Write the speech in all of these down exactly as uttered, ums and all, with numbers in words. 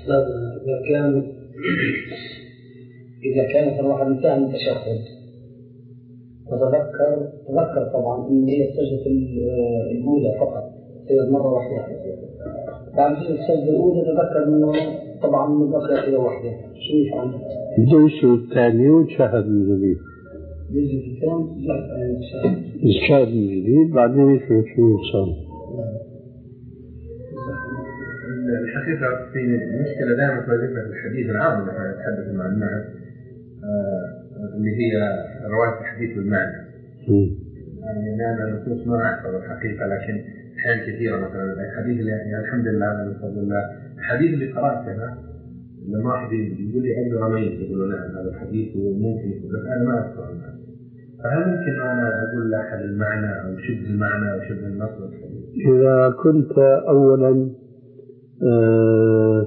إذا كان إذا كانت الواحد انتهى من التشهد وتذكر تذكر طبعا إن هي السجدة الأولى فقط سجد مرة واحدة، بعد السجدة الأولى تذكر إنه طبعا من بقي كده واحدة، شو يفعل؟ الجلسة الثانية وتشهد من جديد. الجلسة الثانية لا تشهد. يشهد من جديد بعدين يشوف شو صار. الحقيقة في مشكلة دائما تواجهنا في الحديث العام لما نتحدث مع الناس اللي هي رواية الحديث بالمعنى. يعني أنا نصوص ما أحفظ الحقيقة، لكن أحيان كثيرة مثلا الحديث اللي يعني الحمد لله من فضل الله الحديث اللي قرأتها لما أحد يقول لي أقدر أميز يقولوا نعم هذا الحديث وممكن يكون، بس أنا ما أذكر الناس. فهل ممكن أنا أقول لأحد المعنى أو شبه المعنى أو شبه النص الحديث؟ إذا كنت أولا أه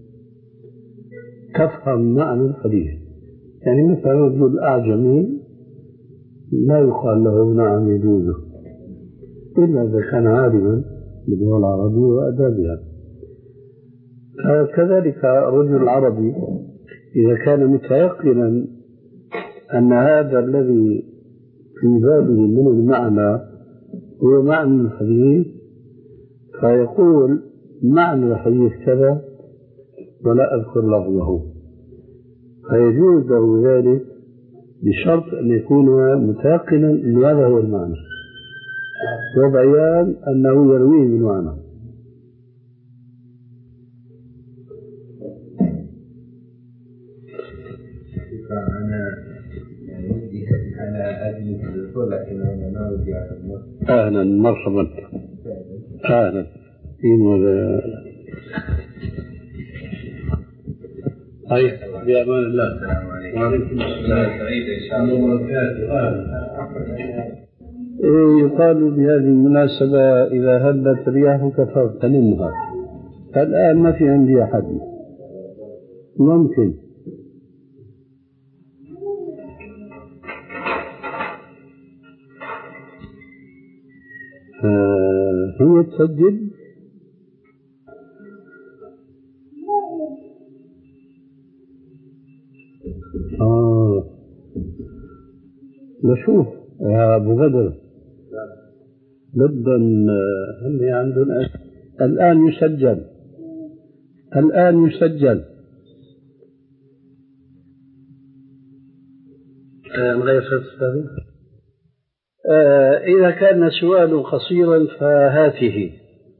تفهم معنى الحديث، يعني مثلا رجل أعجمي لا يقال له نعم يجوزه إلا إذا كان عالما باللغة العربية وأدابها. كذلك رجل عربي إذا كان متيقنا أن هذا الذي في باله من المعنى هو معنى الحديث فيقول معنى الحديث كذا ولا أذكر لفظه، فيجوز له ذلك بشرط أن يكون متيقنا أن هذا هو المعنى وبيان أنه يرويه بالمعنى. أنا يعني ودي أنا أجلس للدكتور لكن أنا ما ودي أعلم. أهلا مرحبا. أهلا فين ولا هاي بأمان الله. السلام عليكم. وعليكم السلام. سعيد إن شاء الله وبركاته. يقال بهذه المناسبة إذا هبت رياحك فاغتنمها. الآن ما في عندي أحد ممكن آه هي تسجل آه نشوف يا أبو بدر بدن هني عندنا الآن يسجل الآن يسجل غير ستة. آه إذا كان سؤال قصيرا فهاته.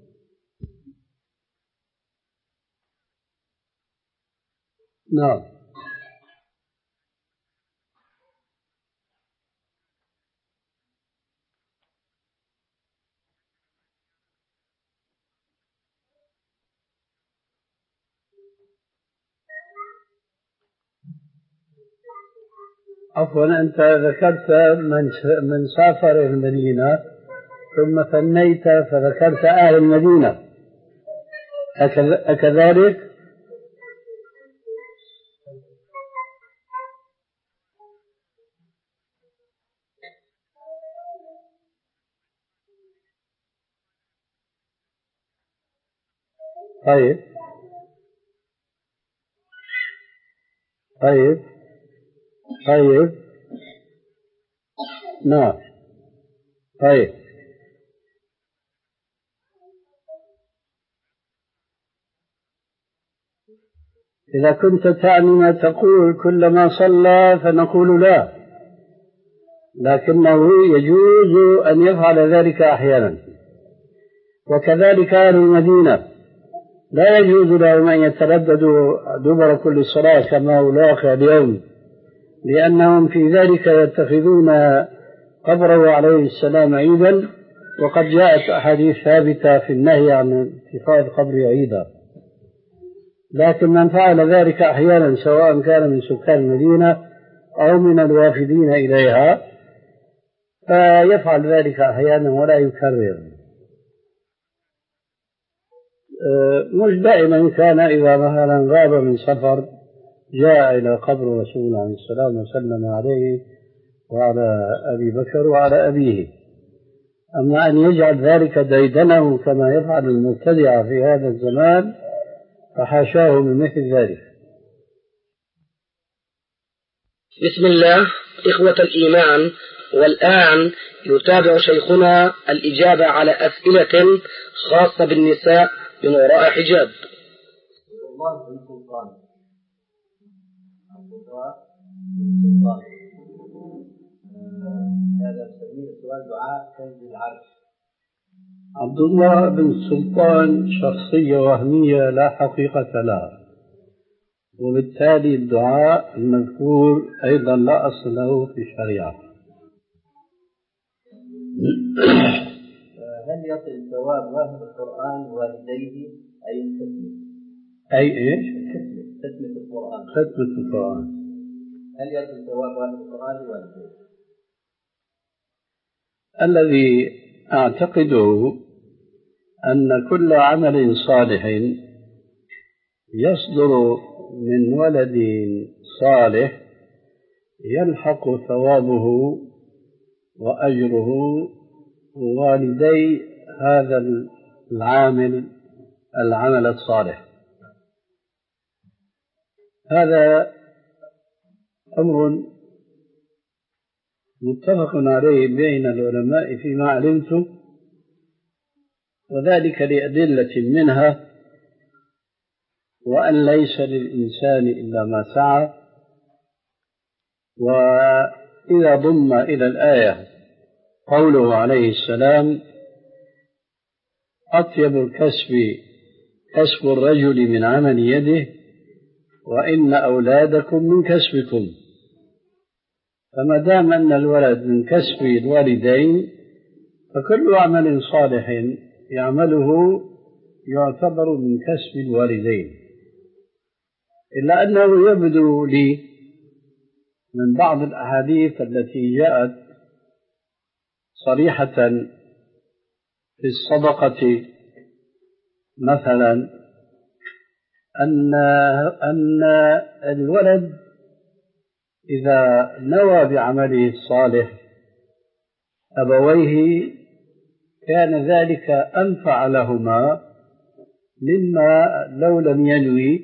نعم. عفوا أنت ذكرت من من سافر المدينة ثم ثنيت فذكرت أهل المدينة أكذلك؟ طيب طيب طيب نعم طيب إذا كنت تعني ما تقول كلما صلى فنقول لا، لكنه يجوز أن يفعل ذلك أحيانا. وكذلك أهل المدينة لا يجوز لهم أن يترددوا دبر كل صلاة كما هو الواقع اليوم، لأنهم في ذلك يتخذون قبره عليه السلام عيدا، وقد جاءت أحاديث ثابتة في النهي عن اتخاذ قبر عيدا. لكن من فعل ذلك أحيانا سواء كان من سكان المدينة أو من الوافدين إليها فيفعل ذلك أحيانا ولا يكرر. مش دائما كان إذا مثلا غاب من سفر جاء إلى قبر رسول الله عليه السلام وسلم عليه وعلى أبي بكر وعلى أبيه. أما أن يجعل ذلك ديدنه كما يفعل المبتدع في هذا الزمان فحاشاه من مثل ذلك. بسم الله. إخوة الإيمان، والآن يتابع شيخنا الإجابة على أسئلة خاصة بالنساء من وراء حجاب. الله بن سلطان عبد الله بن سلطان هذا نسميه سؤال دعاء كنز العرش. عبد الله بن سلطان شخصية وهمية لا حقيقة لها، وبالتالي الدعاء المذكور أيضا لا أصل له في الشريعة. هل يصل ثواب واهب القرآن والديه أي الختمة؟ أي إيش؟ ختمة ختمة القرآن. ختمة القرآن. هل يصل ثواب واهب القرآن والديه؟ الذي أعتقده أن كل عمل صالح يصدر من ولد صالح يلحق ثوابه وأجره والدي هذا العامل العمل الصالح. هذا أمر متفق عليه بين العلماء فيما علمت، وذلك لأدلة منها: وأن ليس للإنسان إلا ما سعى. وإذا ضم إلى الآية قوله عليه السلام: أطيب الكسب كسب الرجل من عمل يده وإن أولادكم من كسبكم. فما دام أن الولد من كسب الوالدين فكل عمل صالح يعمله يعتبر من كسب الوالدين، إلا أنه يبدو لي من بعض الأحاديث التي جاءت صريحة في الصدقة مثلا أن أن الولد إذا نوى بعمله الصالح أبويه كان ذلك أنفع لهما مما لو لم ينوي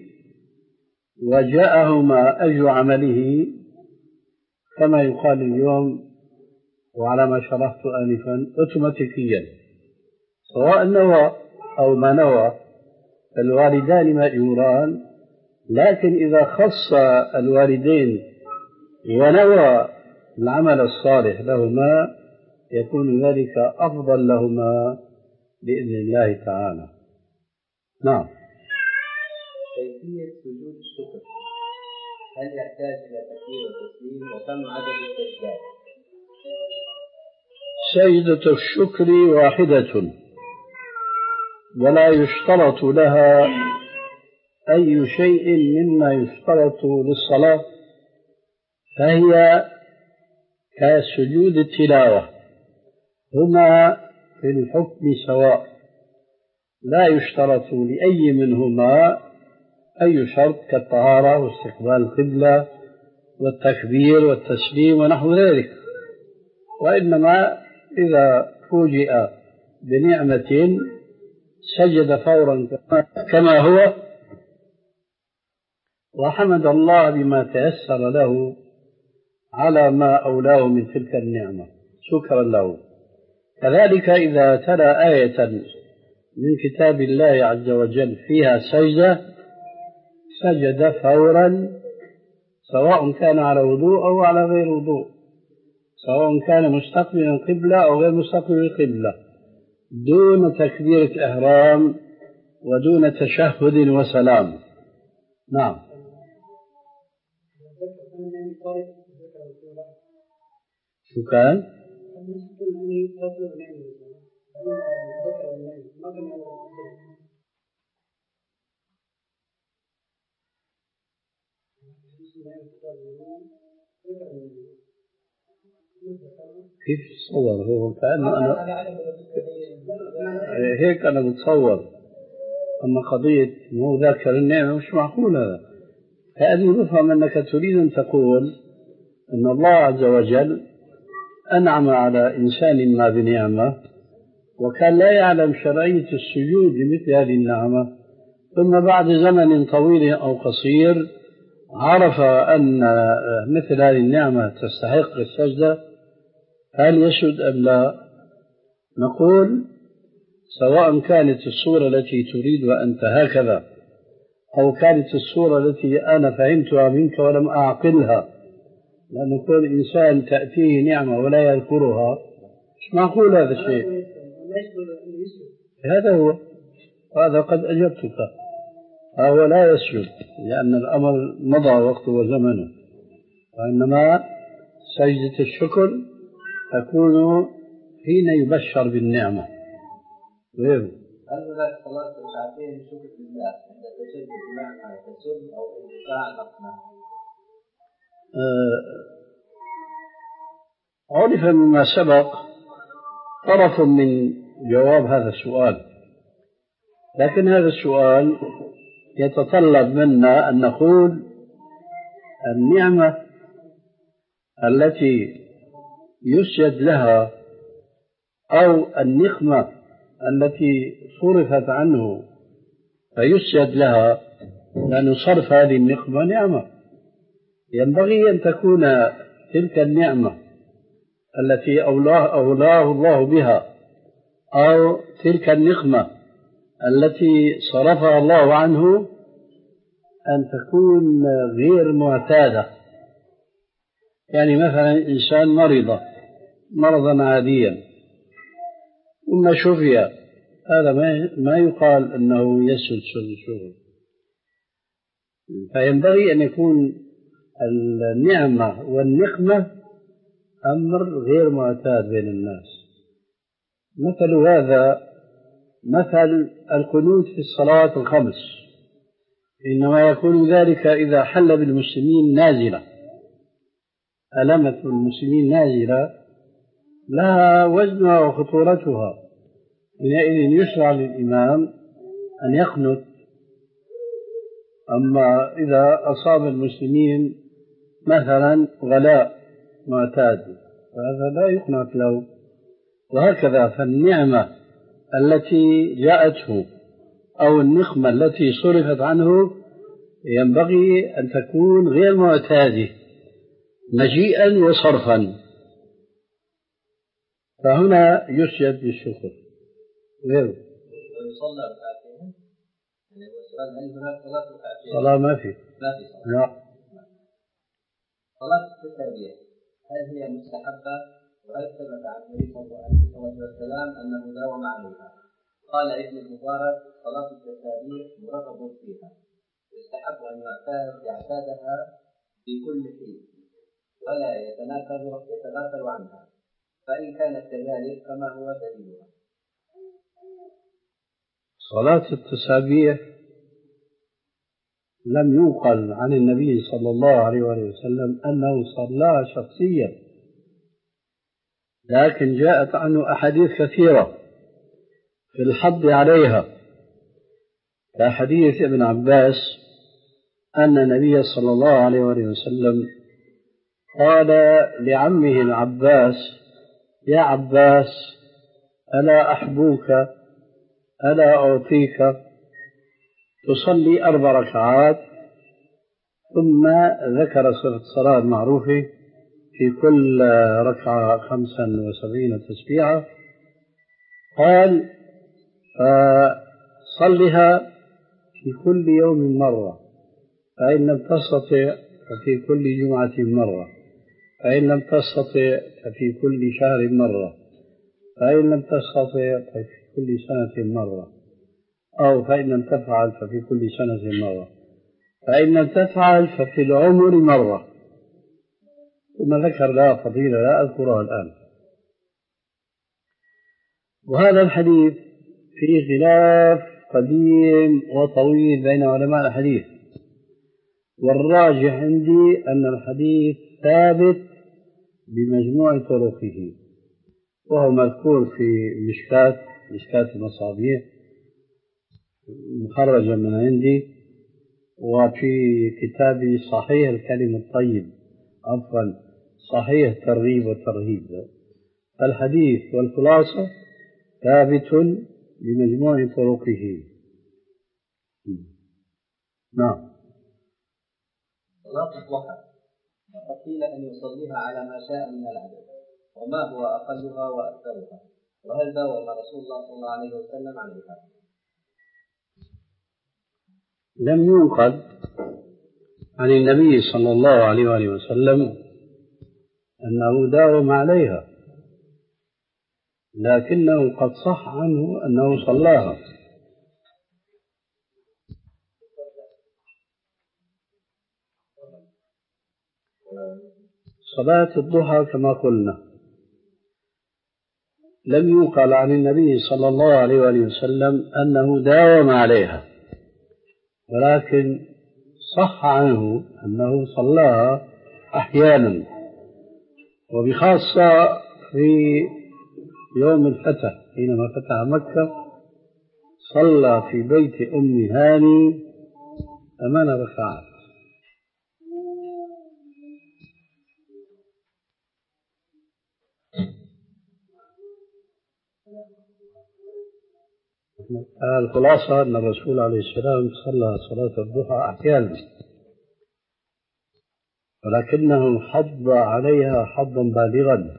وجاءهما أجر عمله، كما يقال اليوم وعلى ما شرحت آنفا أوتوماتيكيا، سواء نوى أو ما نوى الوالدان مأجوران. لكن إذا خص الوالدين ونوى العمل الصالح لهما يكون ذلك أفضل لهما بإذن الله تعالى. نعم. كيفية سجود الشكر، هل يحتاج إلى تكبير وتسليم، وكم عدد السجدات؟ سجدة الشكر واحدة ولا يشترط لها أي شيء مما يشترط للصلاة، فهي كسجود التلاوة، هما في الحكم سواء، لا يشترط لأي منهما أي شرط كالطهارة واستقبال القبلة والتكبير والتسليم ونحو ذلك، وإنما إذا فوجئ بنعمة سجد فورا كما هو وحمد الله بما تيسر له على ما أولاه من تلك النعمة شكرا له. كذلك إذا تلا آية من كتاب الله عز وجل فيها سجدة سجد فورا، سواء كان على وضوء أو على غير وضوء، سواء كان مستقبلا القبلة أو غير مستقبل القبلة، دون تكبيرة إحرام ودون تشهد وسلام. نعم. شو كان؟ كيف تصور هو كأنه أنا هيك أنا بتصور، أما قضية مو ذاكر النعمة مش معقول هذا. كأني بفهم أنك تريد أن تقول أن الله عز وجل أنعم على إنسان ما بنعمة وكان لا يعلم شرعية السجود لمثل هذه النعمة، ثم بعد زمن طويل أو قصير عرف أن مثل هذه النعمة تستحق السجدة، هل يسجد أم لا؟ نقول سواء كانت الصورة التي تريدها أنت هكذا أو كانت الصورة التي أنا فهمتها منك ولم أعقلها، لأن كل إنسان تأتيه نعمة ولا يذكرها مش معقول هذا الشيء. هذا هو، هذا قد أجبتك، فهو لا يسجد لأن الأمر مضى وقته وزمنه، وإنما سجدة الشكر تكون حين يبشر بالنعمة. غيره هل هناك صلاة ركعتين شكر لله عند تشدد بمعنى تسد أو انقطاع نقمة؟ عرف مما سبق طرف من جواب هذا السؤال، لكن هذا السؤال يتطلب منا أن نقول النعمة التي يسجد لها أو النقمة التي صرفت عنه فيسجد لها، لأن صرف هذه النقمة نعمة، ينبغي أن تكون تلك النعمة التي أولاه, أولاه الله بها أو تلك النقمة التي صرفها الله عنه أن تكون غير معتادة. يعني مثلا إنسان مرض مرضا عاديا ثم شفي، هذا ما يقال أنه يسجد شغل، فينبغي أن يكون النعمة والنقمة أمر غير معتاد بين الناس. مثل هذا مثل القنوت في الصلاة الخمس، إنما يكون ذلك إذا حل بالمسلمين نازلة، ألمة المسلمين نازلة لها وزنها وخطورتها، حينئذ يشرع للإمام أن يقنت. أما إذا أصاب المسلمين مثلا غلاء معتاد فهذا لا يقنت له. وهكذا فالنعمة التي جاءته أو النقمة التي صرفت عنه ينبغي أن تكون غير معتادة مجيئا وصرفا، فهنا يسجد بالشكر. غيره ويصلى ركعتين، يعني السؤال هل هناك صلاة ركعتين؟ صلاة ما في، ما في صلاة. لا. صلاة التسابيح هل هي مستحبة؟ وهل ثبت عن النبي صلى الله عليه وسلم أنه داوم عليها؟ قال ابن المبارك صلاة التسابيح مرغب فيها، يستحب أن يعتادها في كل حين ولا يتنافل يتغافل عنها، فإن كانت كذلك فما هو دليلها؟ صلاة التسابيح لم ينقل عن النبي صلى الله عليه وسلم أنه صلاها شخصيا، لكن جاءت عنه أحاديث كثيرة في الحض عليها، كحديث ابن عباس أن النبي صلى الله عليه وسلم قال لعمه العباس: يا عباس ألا أحبوك ألا أعطيك تصلي أربع ركعات، ثم ذكر صفة الصلاة المعروفة في كل ركعة خمسا وسبعين تسبيحة، قال فصلها في كل يوم مرة، فإن لم تستطع ففي كل جمعة مرة، فإن لم تستطع ففي كل شهر مرة، فإن لم تستطع ففي كل سنة مرة، أو فإن لم تفعل ففي كل سنة مرة، فإن لم تفعل ففي العمر مرة، ثم ذكر لها فضيلة لا أذكرها الآن. وهذا الحديث فيه خلاف قديم وطويل بين علماء الحديث، والراجح عندي أن الحديث ثابت بمجموع طرقه، وهو مذكور في مشكات مشكات المصابيح مخرجا من عندي، وفي كتابي صحيح الكلم الطيب عفوا صحيح الترغيب والترهيب. الحديث والخلاصة ثابت بمجموع طرقه. نعم. صلاة الضحى وقد قيل أن يصليها على ما شاء من العدد، وما هو أقلها وأكثرها، وهل داوم رسول الله صلى الله عليه وسلم عليها؟ لم ينقل عن النبي صلى الله عليه وآله وسلم أنه داوم عليها، لكنه قد صح عنه أنه صلاها. صلاة الضحى كما قلنا لم ينقل عن النبي صلى الله عليه وآله وسلم أنه داوم عليها، ولكن صح عنه أنه صلاها أحيانا، وبخاصة في يوم الفتح حينما فتح مكة صلى في بيت أم هاني ثمان ركعات. الخلاصة أن الرسول عليه السلام صلى صلاة الضحى أحيانا، ولكنه حض عليها حظا بالغا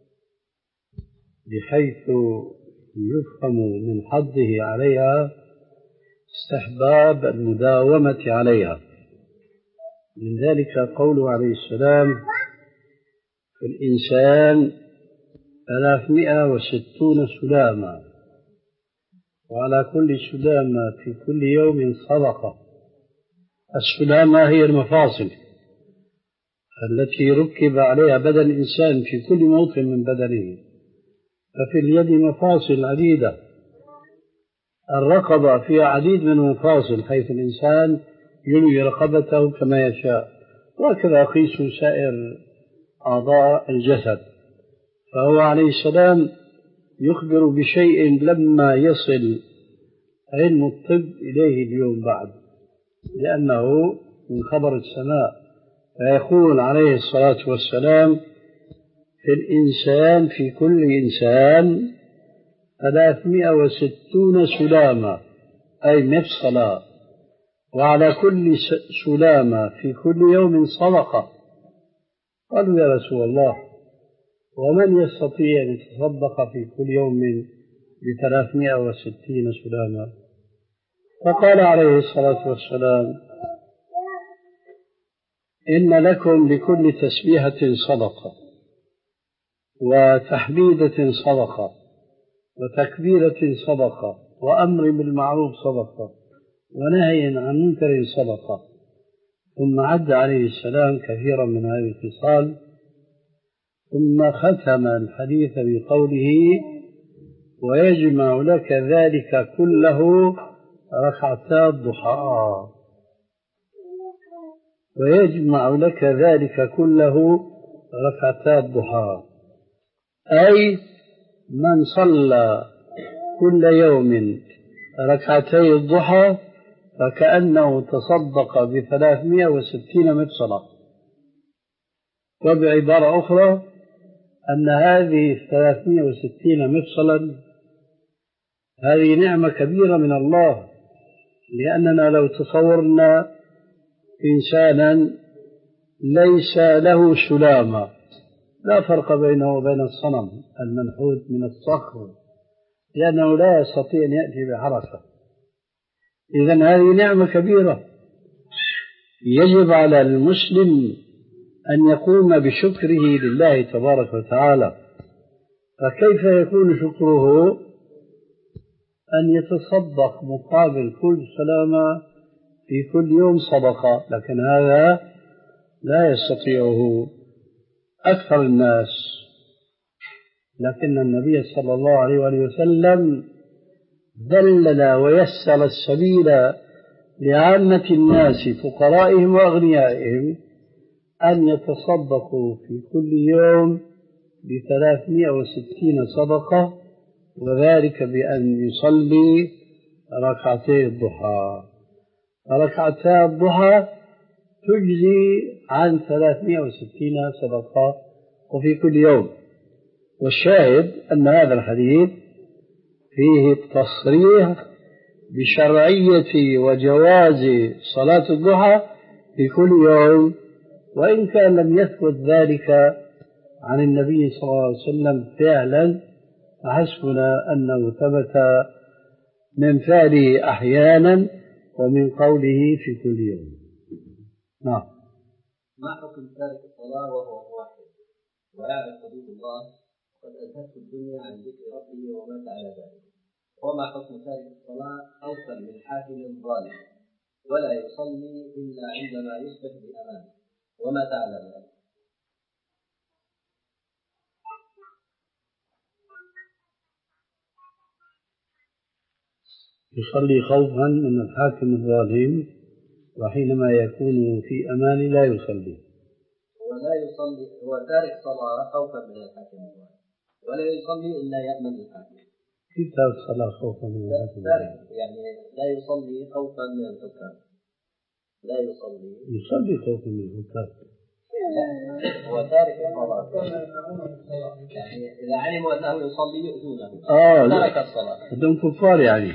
بحيث يفهم من حظه عليها استحباب المداومة عليها. من ذلك قوله عليه السلام: في الإنسان ثلاثمائة وستون سلامة، وعلى كل سلامة في كل يوم صدقة. السلامة هي المفاصل التي ركب عليها بدن الإنسان في كل موطن من بدنه، ففي اليد مفاصل عديدة، الرقبة فيها عديد من المفاصل حيث الإنسان يلوي رقبته كما يشاء، وكذا قيسوا سائر أعضاء الجسد. فهو عليه السلام يخبر بشيء لما يصل علم الطب إليه اليوم بعد، لأنه من خبر السماء، فيقول عليه الصلاة والسلام: في الإنسان في كل إنسان ثلاثمائة وستون سلامة، أي مفصلة، وعلى كل سلامة في كل يوم صدقة. قالوا: يا رسول الله، ومن يستطيع أن يتصدق في كل يوم بثلاثمائة وستين سلامة؟ فقال عليه الصلاة والسلام: إن لكم لكل تسبيحة صدقة، وتحميدة صدقة، وتكبيرة صدقة، وأمر بالمعروف صدقة، ونهي عن منكر صدقة. ثم عد عليه السلام كثيرا من هذه الخصال، ثم ختم الحديث بقوله: ويجمع لك ذلك كله ركعتا الضحى. ويجمع لك ذلك كله ركعتا الضحى، أي من صلى كل يوم ركعتي الضحى فكأنه تصدق بثلاثمائة وستين مفصلة. وبعبارة أخرى أن هذه الثلاثمائة وستين مفصلا هذه نعمة كبيرة من الله، لأننا لو تصورنا إنسانا ليس له سلامة لا فرق بينه وبين الصنم المنحوت من الصخر، لأنه لا يستطيع أن يأتي بحركة. إذن هذه نعمة كبيرة يجب على المسلم أن يقوم بشكره لله تبارك وتعالى. فكيف يكون شكره؟ أن يتصدق مقابل كل سلامة في كل يوم صدقة، لكن هذا لا يستطيعه أكثر الناس. لكن النبي صلى الله عليه وآله وسلم دلل ويسر السبيل لعامة الناس فقرائهم وأغنيائهم أن يتصدقوا في كل يوم بثلاثمائة وستين صدقة، وذلك بأن يصلي ركعتي الضحى. ركعتا الضحى تجزي عن ثلاثمائة وستين صدقة وفي كل يوم. والشاهد أن هذا الحديث فيه التصريح بشرعية وجواز صلاة الضحى في كل يوم، وإن كان لم يثبت ذلك عن النبي صلى الله عليه وسلم فعلا، فحسبنا أنه ثبت من فعله أحيانا ومن قوله في كل يوم. نعم. ما حكم تارك الصلاة وهو موحد ويعرف حدود الله وقد أزهته الدنيا عن ذكر ربه ومات على ذلك؟ وما حكم تارك الصلاة خوفا من حاكم ظالم ولا يصلي إلا عندما يصبح بأمانه ومات على ذلك؟ يصلي خوفا من الحاكم الظالم، وحينما يكون في أمان لا يصلي. ولا يصلي، هو تارك صلاة خوفا من الحاكم الظالم ولا يصلي إلا يأمن الحاكم. كيف تارك صلاة خوفا من الحاكم الظالم؟ يعني لا يصلي خوفا من الحكام. لا يصلي يصلي خوفا من الحكام. هو تارك الصلاة، يعني إذا علموا أنه يصلي يؤذونه. آه ترك الصلاة. هذول كفار يعني.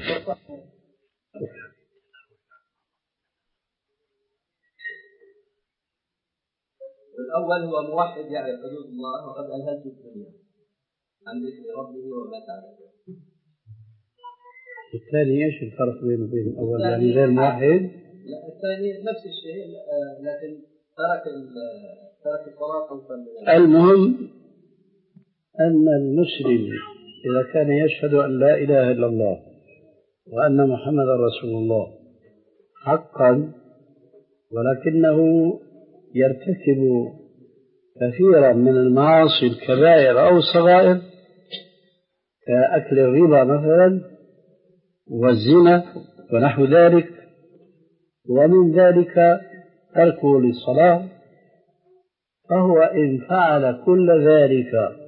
الأول هو موحد يعرف حدود الله وقد ألهته الدنيا عن ذكر ربه ومات على ذلك. والثاني ايش الفرق بينه وبين الأول؟ يعني غير موحد؟ لا، الثاني نفس الشيء لكن ترك ترك الصلاة خوفا من. المهم أن المسلم إذا كان يشهد أن لا إله إلا الله وأن محمد رسول الله حقا، ولكنه يرتكب كثيرا من المعاصي الكبائر أو الصغائر كأكل الربا مثلا والزنا ونحو ذلك، ومن ذلك تركه للصلاة، فهو إن فعل كل ذلك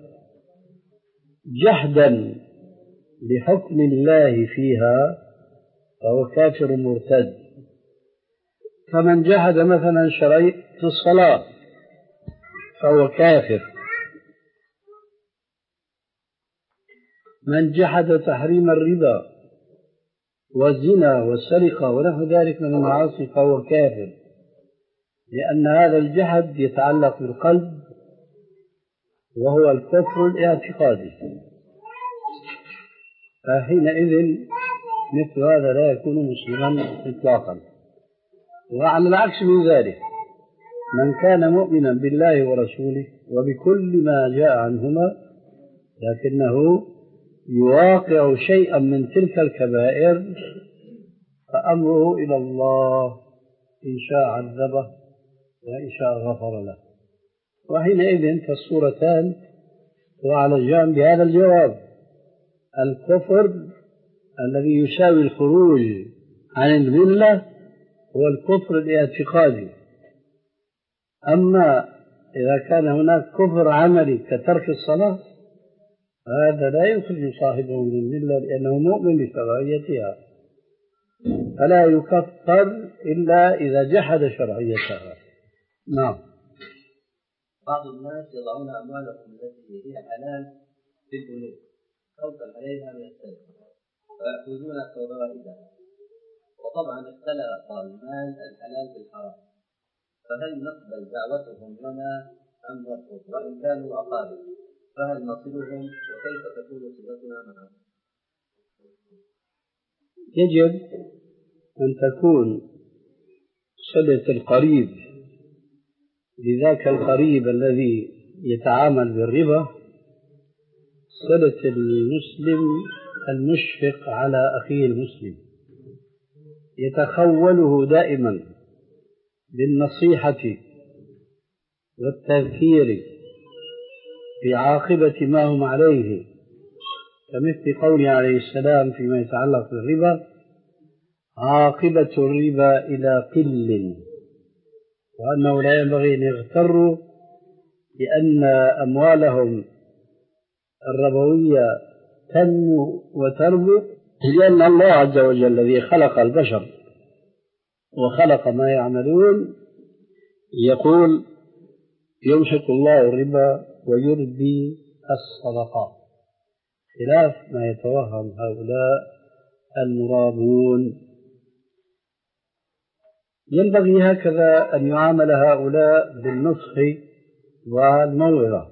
جحدا لحكم الله فيها فهو كافر مرتد. فمن جحد مثلا شرعية الصلاة فهو كافر، من جحد تحريم الربا والزنا والسرقة ونحو ذلك من المعاصي فهو كافر، لأن هذا الجحد يتعلق بالقلب وهو الكفر الاعتقادي، فحينئذ مثل هذا لا يكون مسلما إطلاقا. وعلى العكس من ذلك من كان مؤمنا بالله ورسوله وبكل ما جاء عنهما لكنه يواقع شيئا من تلك الكبائر فأمره إلى الله، إن شاء عذبه وإن شاء غفر له، وحينئذ فالصورتان وعلى بهذا الجواب: الكفر الذي يساوي الخروج عن الملة هو الكفر الاعتقادي. أما إذا كان هناك كفر عملي كترك الصلاة هذا لا يخرج صاحبه من الملة لأنه مؤمن بشرعيتها، فلا يكفر إلا إذا جحد شرعيتها. نعم. بعض الناس يضعون أموالهم التي هي حلال في البنوك خوفا عليها من السرقة ويأخذون فوائدها، وطبعا اختلط المال الحلال بالحرام، فهل نقبل دعوتهم لنا أم نرفض؟ وإن كانوا أقارب فهل نصلهم وكيف تكون صلتنا معهم؟ يجب أن تكون صلة القريب لذاك القريب الذي يتعامل بالربا صلة المسلم المشفق على أخيه المسلم، يتخوله دائما بالنصيحة والتذكير بعاقبة ما هم عليه، كمثل قوله عليه السلام فيما يتعلق بالربا: عاقبة الربا إلى قل، وأنه لا ينبغي أن يغتروا بأن أموالهم الربوية تنمو وتربو، لأن الله عز وجل الذي خلق البشر وخلق ما يعملون يقول: يمحق الله الربا ويربي الصدقات، خلاف ما يتوهم هؤلاء المرابون. ينبغي هكذا أن يعامل هؤلاء بالنصح والموعظة،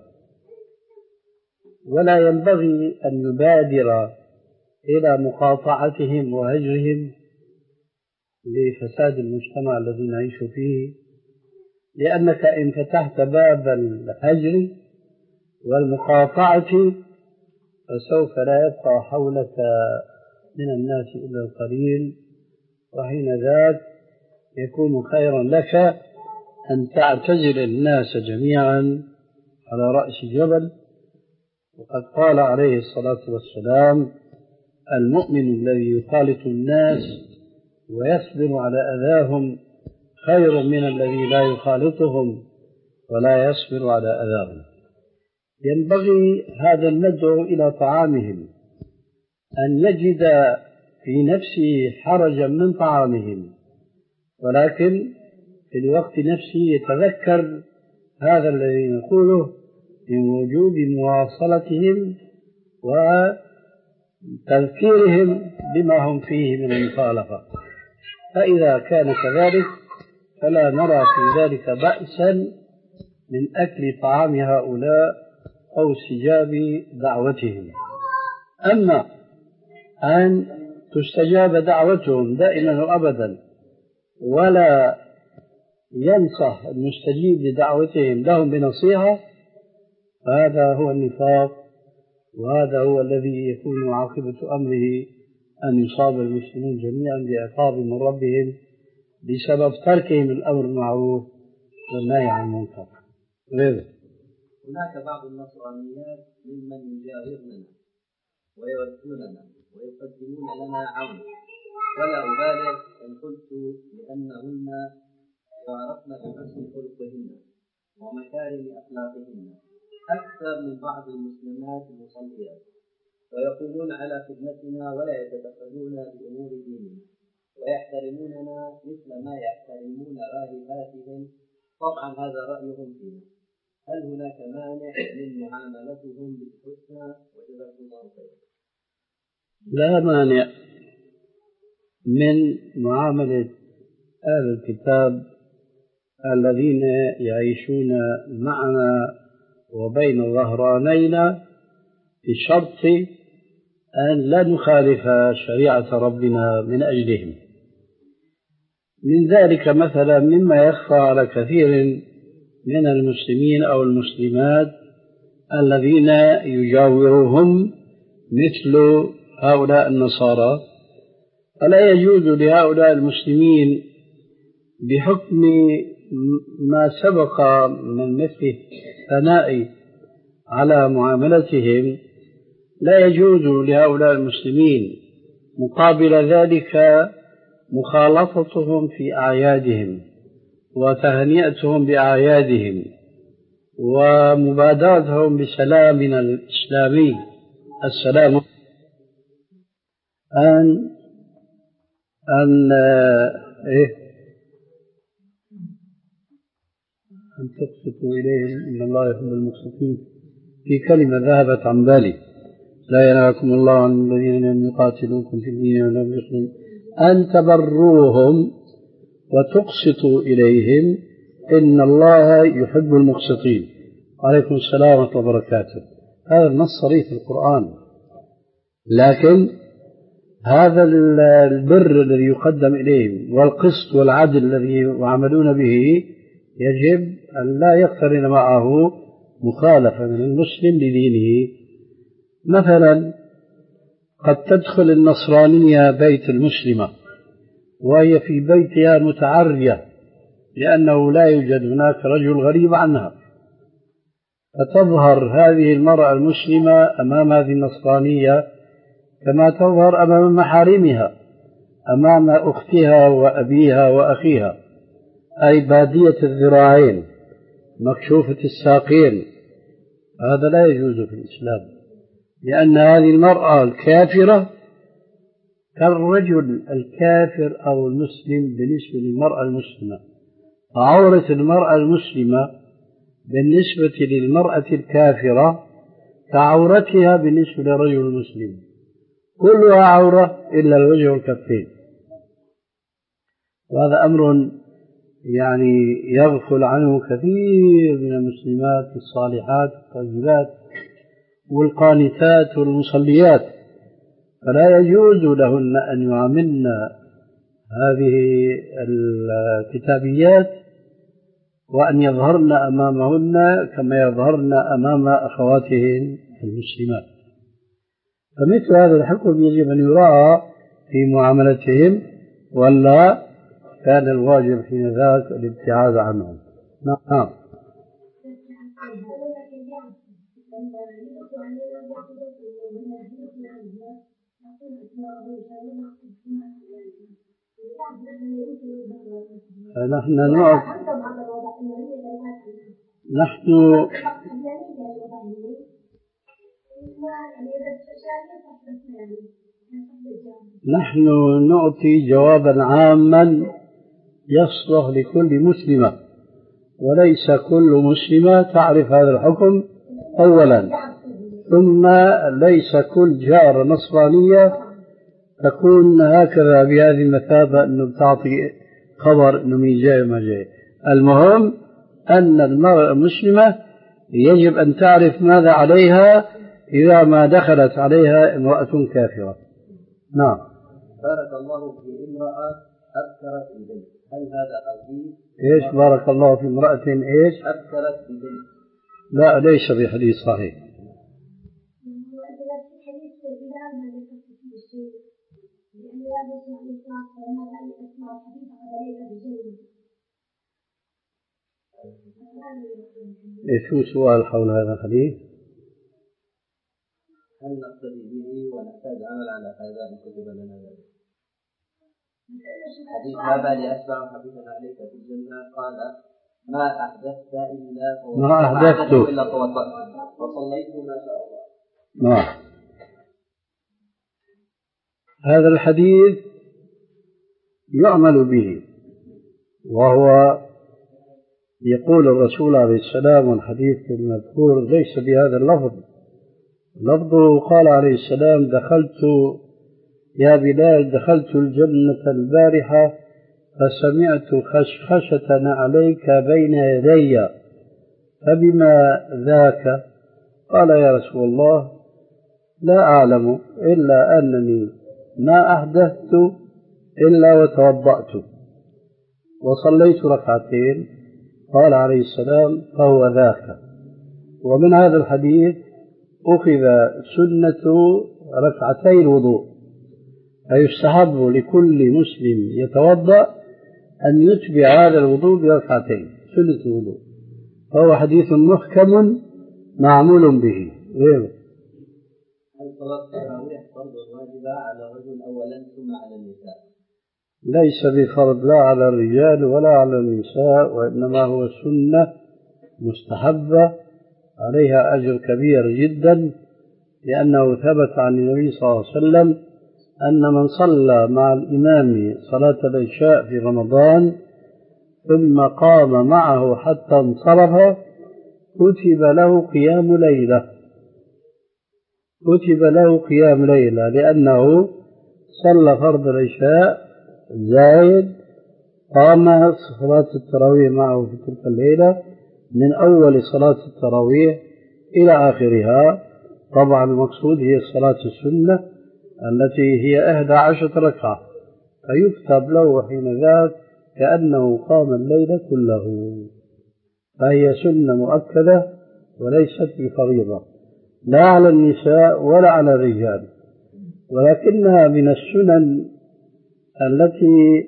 ولا ينبغي أن يبادر إلى مقاطعتهم وهجرهم لفساد المجتمع الذي نعيش فيه، لأنك إن فتحت باب الهجر والمقاطعة فسوف لا يبقى حولك من الناس إلا القليل، وحين ذاك يكون خيرا لك أن تعتزل الناس جميعا على رأس جبل. وقد قال عليه الصلاة والسلام: المؤمن الذي يخالط الناس ويصبر على أذاهم خير من الذي لا يخالطهم ولا يصبر على أذاهم. ينبغي هذا المدعو إلى طعامهم أن يجد في نفسه حرجا من طعامهم، ولكن في الوقت نفسه يتذكر هذا الذي نقوله من وجوب مواصلتهم وتذكيرهم بما هم فيه من المخالفة. فإذا كان كذلك فلا نرى في ذلك بأسا من أكل طعام هؤلاء أو استجاب دعوتهم. أما أن تستجاب دعوتهم دائما وأبدا ولا ينصح المستجيب لدعوتهم لهم بنصيحة، فهذا هو النفاق، وهذا هو الذي يكون عاقبة أمره أن يصاب المسلمون جميعا بعقاب من ربهم بسبب تركهم الأمر بالمعروف والنهي عن المنكر. هناك بعض النصرانيات ممن يجاوروننا ويودوننا ويقدمون لنا عون، ولا أبالغ إن قلت لأنهن يعرفن بحسن خلقهن ومكارم أخلاقهن أكثر من بعض المسلمات المصليات، ويقومون على خدمتنا ولا يتدخلون بأمور ديننا ويحترموننا مثل ما يحترمون راهباتهم. طبعا هذا رأيهم فينا. هل هناك مانع من معاملتهم بالحسنى؟ وجزاكم الله خيرا. لا مانع من معاملة أهل الكتاب الذين يعيشون معنا وبين ظهرانينا بشرط أن لا نخالف شريعة ربنا من أجلهم. من ذلك مثلا مما يخفى على كثير من المسلمين أو المسلمات الذين يجاورهم مثل هؤلاء النصارى، فلا يجوز لهؤلاء المسلمين بحكم ما سبق من مثل الثناء على معاملتهم، لا يجوز لهؤلاء المسلمين مقابل ذلك مخالطتهم في أعيادهم وتهنئتهم بأعيادهم ومبادرتهم بسلامنا الإسلامي السلام، أن أن إيه أن تقسطوا إليهم إن الله يحب المقسطين. في كلمة ذهبت عن بالي: لا ينهاكم الله عن الذين لم يقاتلوكم في الدين ولم يخرجوا أن تبروهم وتقسطوا إليهم إن الله يحب المقسطين. عليكم السلام ورحمة الله وبركاته. هذا النص صريح في القرآن، لكن هذا البر الذي يقدم إليهم والقسط والعدل الذي يعملون به يجب أن لا يقترن معه مخالفة من المسلم لدينه. مثلا قد تدخل النصرانية بيت المسلمة وهي في بيتها متعرية لأنه لا يوجد هناك رجل غريب عنها، فتظهر هذه المرأة المسلمة أمام هذه النصرانية كما تظهر أمام محارمها، أمام أختها وأبيها وأخيها، أي بادية الذراعين مكشوفة الساقين. هذا لا يجوز في الإسلام، لأن هذه المرأة الكافرة كالرجل الكافر أو المسلم بالنسبة للمرأة المسلمة، عورة المرأة المسلمة بالنسبة للمرأة الكافرة كعورتها بالنسبة للرجل المسلم. كلها عورة إلا الوجه والكفين. وهذا أمر يعني يغفل عنه كثير من المسلمات الصالحات الطيبات والقانتات والمصليات، فلا يجوز لهن أن يعاملن هذه الكتابيات وأن يظهرن أمامهن كما يظهرن أمام أخواتهن المسلمات. فمثل هذا الحكم يجب أن يراعى في معاملتهم، ولا كان الواجب حين ذاك الابتعاد عنهم. نعم. فنحن نعد نحن نحن نعطي جوابا عاما يصلح لكل مسلمة، وليس كل مسلمة تعرف هذا الحكم أولا، ثم ليس كل جار نصرانية تكون هكذا بهذه المثابة أنه تعطي خبر أنه مين جاي وما جاي. المهم أن المرأة المسلمة يجب أن تعرف ماذا عليها إذا ما دخلت عليها امرأة كافرة. نعم. بارك الله في امرأة أبكرت ببنت، هل هذا حديث؟ إيش بارك الله في امرأة إيش؟ أبكرت ببنت. لا ليس بحديث صحيح. إيش سؤال حول هذا الحديث؟ هل نقتدي به ونحتاج عمل على هذا إن كتب لنا ذلك؟ حديث ما بالي أسمع حفيظا عليك في الجنة قال ما أحدثت إلا ما أحدثت إلا توضأت وصليت ما شاء الله. نعم. هذا الحديث يعمل به، وهو يقول الرسول عليه السلام، والحديث المذكور ليس بهذا اللفظ، لفظه قال عليه السلام دخلت يا بلال دخلت الجنة البارحة فسمعت خشخشة عليك بين يدي فبما ذاك؟ قال يا رسول الله لا أعلم إلا أنني ما أحدثت إلا وتوضأت وصليت ركعتين. قال عليه السلام فهو ذاك. ومن هذا الحديث أخذ سنة ركعتي الوضوء، فيستحب لكل مسلم يتوضأ أن يتبع هذا الوضوء بركعتين سنة الوضوء، فهو حديث محكم معمول به. غيره. هل صلاة التراويح فرض واجبة على الرجل أولا ثم على النساء؟ ليس بفرض لا على الرجال ولا على النساء، وإنما هو سنة مستحبة عليها أجر كبير جدا، لأنه ثبت عن النبي صلى الله عليه وسلم أن من صلى مع الإمام صلاة العشاء في رمضان ثم قام معه حتى انصرف كتب له قيام ليلة كتب له قيام ليلة لأنه صلى فرض العشاء زائد قام صلاة التراويح معه في تلك الليلة من أول صلاة التراويح إلى آخرها. طبعا المقصود هي صلاة السنة التي هي إحدى عشرة ركعة، فيكتب له حين ذاك كأنه قام الليل كله، فهي سنة مؤكدة وليست بفريضة لا على النساء ولا على الرجال، ولكنها من السنن التي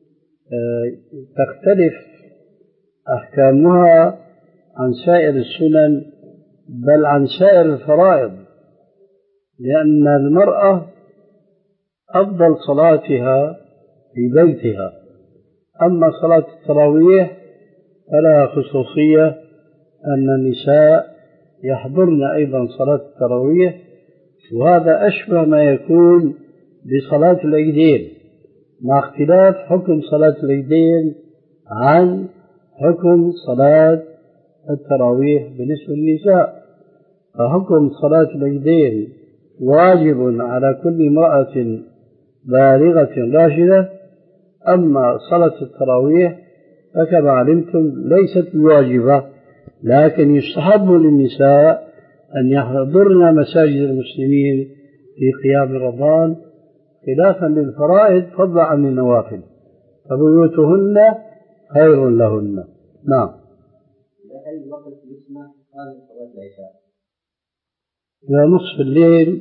تختلف أحكامها عن سائر السنن بل عن سائر الفرائض، لأن المرأة أفضل صلاتها في بيتها، أما صلاة التراويح فلها خصوصية أن النساء يحضرن أيضا صلاة التراويح، وهذا أشبه ما يكون بصلاة العيدين، مع اختلاف حكم صلاة العيدين عن حكم صلاة التراويح بالنسبة للنساء. فحكم صلاة العيدين واجب على كل امرأة بالغة راشدة. أما صلاة التراويح فكما علمتم ليست واجبة، لكن يستحب للنساء أن يحضرن مساجد المسلمين في قيام رمضان خلافا للفرائض فضلا عن النوافل، فبيوتهن خير لهن. نعم. لأي وقت يسمح قال صلاة العشاء؟ إلى نصف الليل،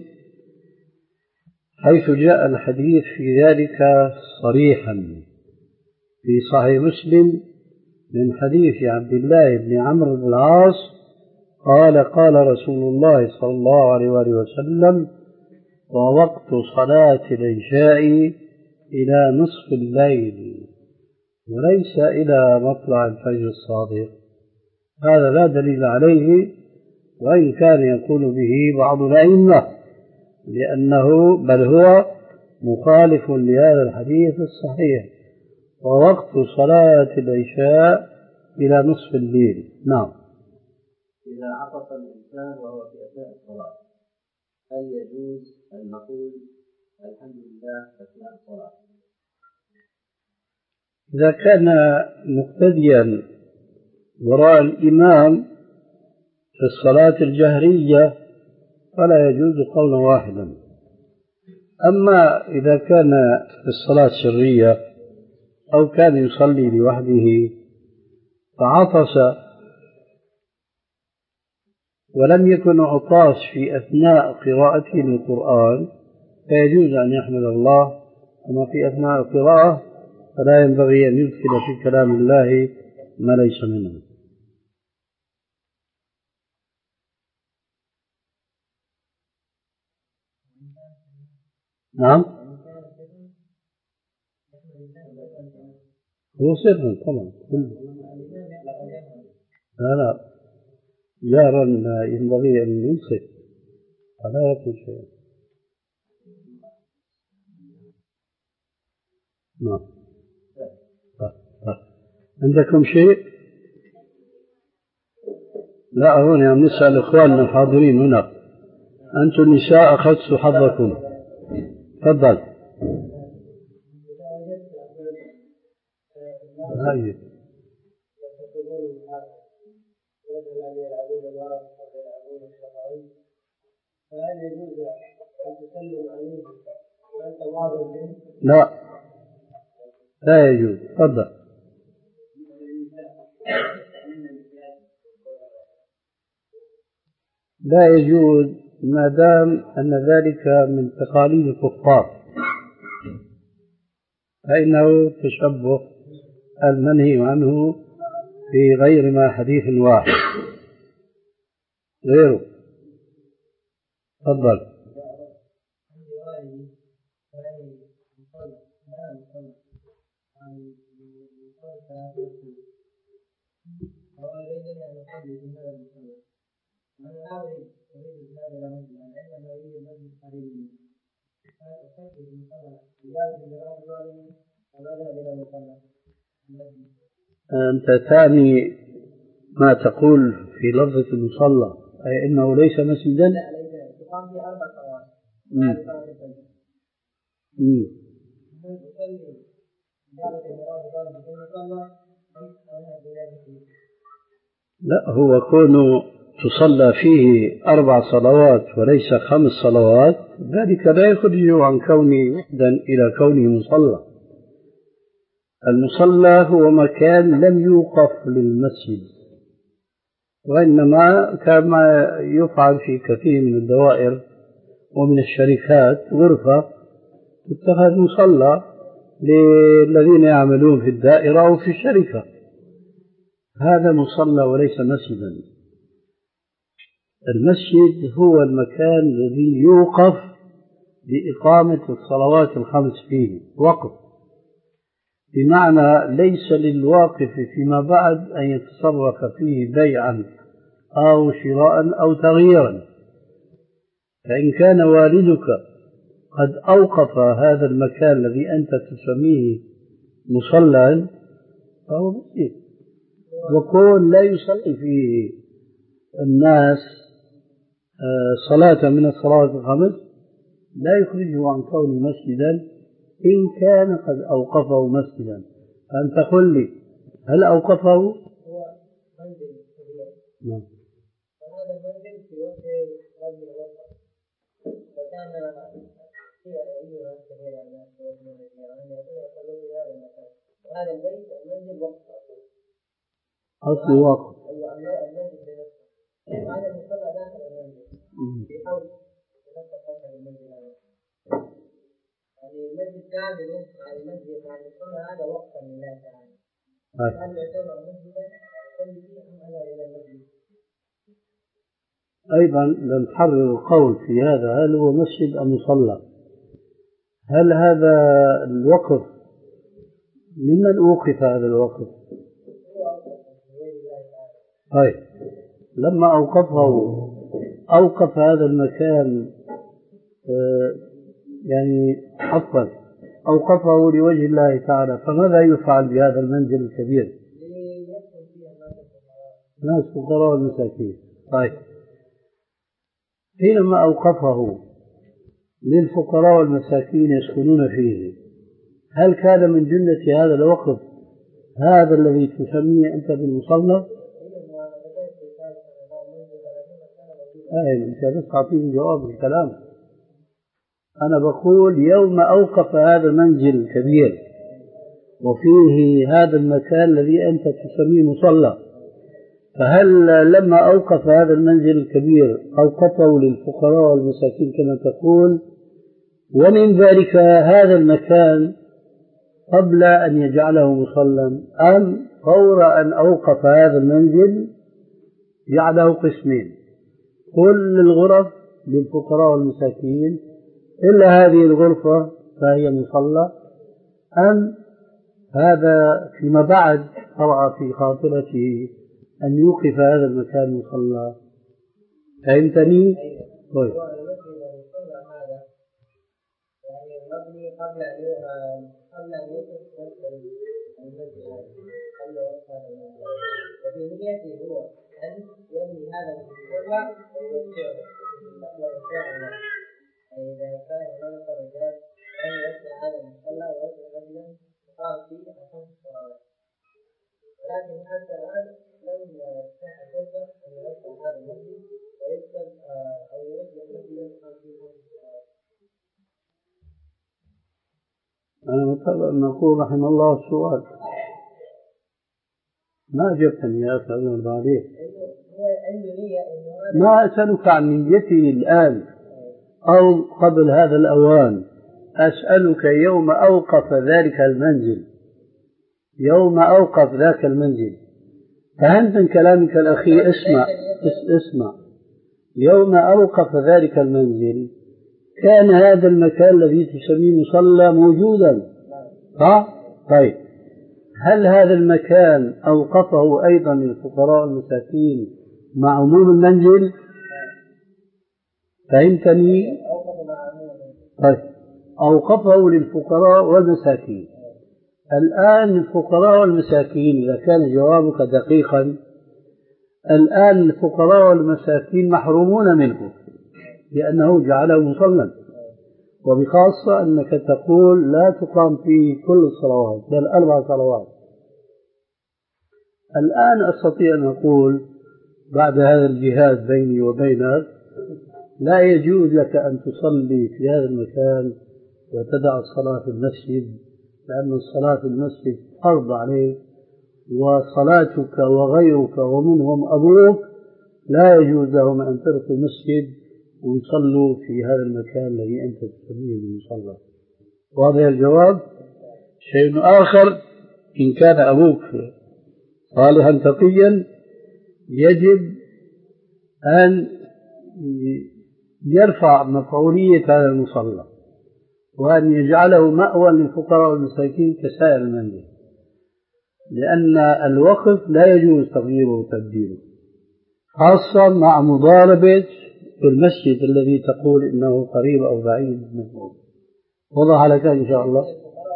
حيث جاء الحديث في ذلك صريحا في صحيح مسلم من حديث عبد الله بن عمرو بن العاص قال قال رسول الله صلى الله عليه وآله وسلم: ووقت صلاة العشاء إلى نصف الليل وليس إلى مطلع الفجر الصادق. هذا لا دليل عليه، وإن كان يقول به بعض الأئمة، لأنه بل هو مخالف لهذا الحديث الصحيح: ووقت صلاة العشاء إلى نصف الليل. نعم. إذا عطس الإنسان وهو في أثناء الصلاة هل يجوز أن نقول الحمد لله أثناء الصلاة؟ إذا كان مقتديا وراء الإمام في الصلاة الجهرية فلا يجوز قولا واحدا. أما إذا كان في الصلاة السرية أو كان يصلي لوحده فعطس ولم يكن عطاس في أثناء قراءته للقرآن فيجوز أن يحمد الله، أما في أثناء القراءة فلا ينبغي أن يدخل في كلام الله ما ليس منه. نعم، هو سر طبعا كله. لا لا، جارا ينبغي أن ينصت ولا يقول شيئا. نعم. عندكم شيء؟ لا، هنا نسأل إخواننا الحاضرين هنا. أنتم النساء أخذتوا حظكم. تفضل. هاي. لا لا يجوز. تفضل. لا يجوز ما دام أن ذلك من تقاليد الكفار، فإنه تشبه المنهي عنه في غير ما حديث واحد غيره. تفضل. أنت تعني ما تقول في لفظة المصلى أي أنه ليس مسجدا؟ لا، ليس. تقام في أربع صلوات. لا، هو كونه تصلى فيه أربع صلوات وليس خمس صلوات ذلك لا يخرجه عن كونه وحدا إلى كونه مصلى. المصلى هو مكان لم يوقف للمسجد، وإنما كما يفعل في كثير من الدوائر ومن الشركات غرفة تتخذ مصلى للذين يعملون في الدائرة أو في الشركة. هذا مصلى وليس مسجدا. المسجد هو المكان الذي يوقف لإقامة الصلوات الخمس فيه وقف، بمعنى ليس للواقف فيما بعد أن يتصرف فيه بيعا أو شراء أو تغييرا. فإن كان والدك قد أوقف هذا المكان الذي أنت تسميه مصلى فهو مسجد، وكون لا يصلي فيه الناس صلاة من الصلوات الخمس لا يخرجه عن كونه مسجدا إن كان قد أوقفه مسجدا. فأنت قل لي هل أوقفه؟ هو منزل كبير. نعم. فهذا المنزل في وقت رجل الوقت وكان في أيها كبيرة الناس ومن الجيران يصلون في هذا المكان. وهذا البيت المنزل وقت أصل وقت. أيوة المنزل بنفسه. وهذا المصلى داخل المنزل. في حول بنفس قصة المنزل هذا. يعني المسجد كامل على المسجد مع المصلى هذا وقتا لله تعالى. هل يعتبر مسجدا يصلي فيه أم ألا إلى المسجد؟ أيضا لنحرر القول في هذا، هل هو مسجد أم مصلى؟ هل هذا الوقف ممن أوقف هذا الوقف؟ طيب لما أوقفه أوقف هذا المكان آه يعني عفوا أوقفه لوجه الله تعالى، فماذا يفعل بهذا المنزل الكبير؟ ناس فقراء والمساكين. طيب حينما أوقفه للفقراء والمساكين يسكنون فيه، هل كان من جملة هذا الوقف هذا الذي تسميه أنت بالمصلى؟ أي أنت بس تعطيني جواب الكلام. أنا بقول يوم أوقف هذا المنزل الكبير وفيه هذا المكان الذي أنت تسميه مصلى، فهل لما أوقف هذا المنزل الكبير أوقفه للفقراء والمساكين كما تقول، ومن ذلك هذا المكان قبل أن يجعله مصلى، أم فور أن أوقف هذا المنزل جعله قسمين، كل الغرف للفقراء والمساكين إلا هذه الغرفة فهي مصلى، أم هذا فيما بعد طرأ في خاطرته أن يوقف هذا المكان مصلى؟ فهمتني؟ طيب. يعني مبني قبل أن قبل أن يوقف المسجد قبل وقت هذا المنزل، وفي نيته هو أن يبني هذا المصلى ويوسعه ويوسع الله. إذا كان هناك رجال أن يوسع هذا المصلى ويوسع مسجدا يقام فيه خمس صلوات، ولكن حتى الآن لم يفتح فرصة أن يوسع هذا المسجد ويكتب أو يوسع مسجدا يقام فيه خمس صلوات. أنا مضطر أن أقول رحم الله السؤال ما أجبتني يا أخي أنا عليك. ما أسألك عن نيتي الآن أو قبل هذا الأوان، أسألك يوم أوقف ذلك المنزل، يوم أوقف ذاك المنزل، فهمت من كلامك الأخير؟ اسمع اسمع يوم أوقف ذلك المنزل كان هذا المكان الذي تسميه مصلى موجودا، ها؟ طيب هل هذا المكان أوقفه أيضا للفقراء والمساكين مع عموم المنزل؟ فهمتني؟ طيب أوقفه للفقراء والمساكين. الآن الفقراء والمساكين إذا كان جوابك دقيقا، الآن الفقراء والمساكين محرومون منه لأنه جعله مصلى، وبخاصة أنك تقول لا تقام فيه كل الصلوات بل أربع صلوات. الآن أستطيع أن أقول بعد هذا الجهاد بيني وبينك لا يجوز لك أن تصلي في هذا المكان وتدع الصلاة في المسجد، لأن الصلاة في المسجد فرض عليك، وصلاتك وغيرك ومنهم أبوك لا يجوز لهم أن تركوا المسجد ويصلوا في هذا المكان الذي أنت تسميه المصلى. وهذا الجواب. شيء آخر، إن كان أبوك صالحا تقيا يجب أن يرفع مفعولية هذا المصلى وأن يجعله مأوى للفقراء والمساكين كسائر المنزل، لأن الوقف لا يجوز تغييره وتبديله، خاصة مع مضاربة المسجد الذي تقول إنه قريب أو بعيد منه. وضح لك إن شاء الله؟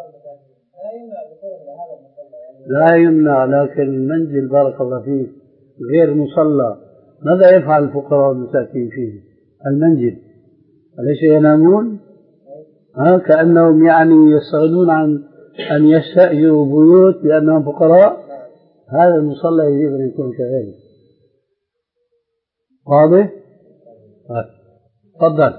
لا يمنع، لكن المنزل بارك الله فيك غير مصلى، ماذا يفعل الفقراء والمساكين فيه؟ المنزل، أليس ينامون؟ ها كأنهم يعني يستغنون عن أن يستأجروا بيوت لأنهم فقراء. هذا المصلى يجب أن يكون كذلك. واضح؟ تفضل.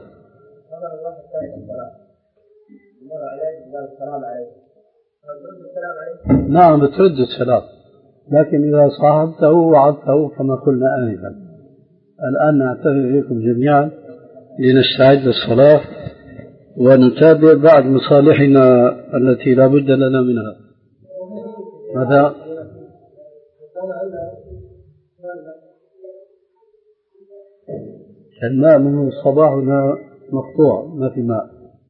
نعم بترد السلام، لكن إذا صاحبته وعدته كما قلنا آنفا. الآن نعتذر إليكم جميعا لنستعد للصلاة ونتابع بعض مصالحنا التي لا بد لنا منها. هذا الماء من الصباح هنا مقطوع، ما في ماء.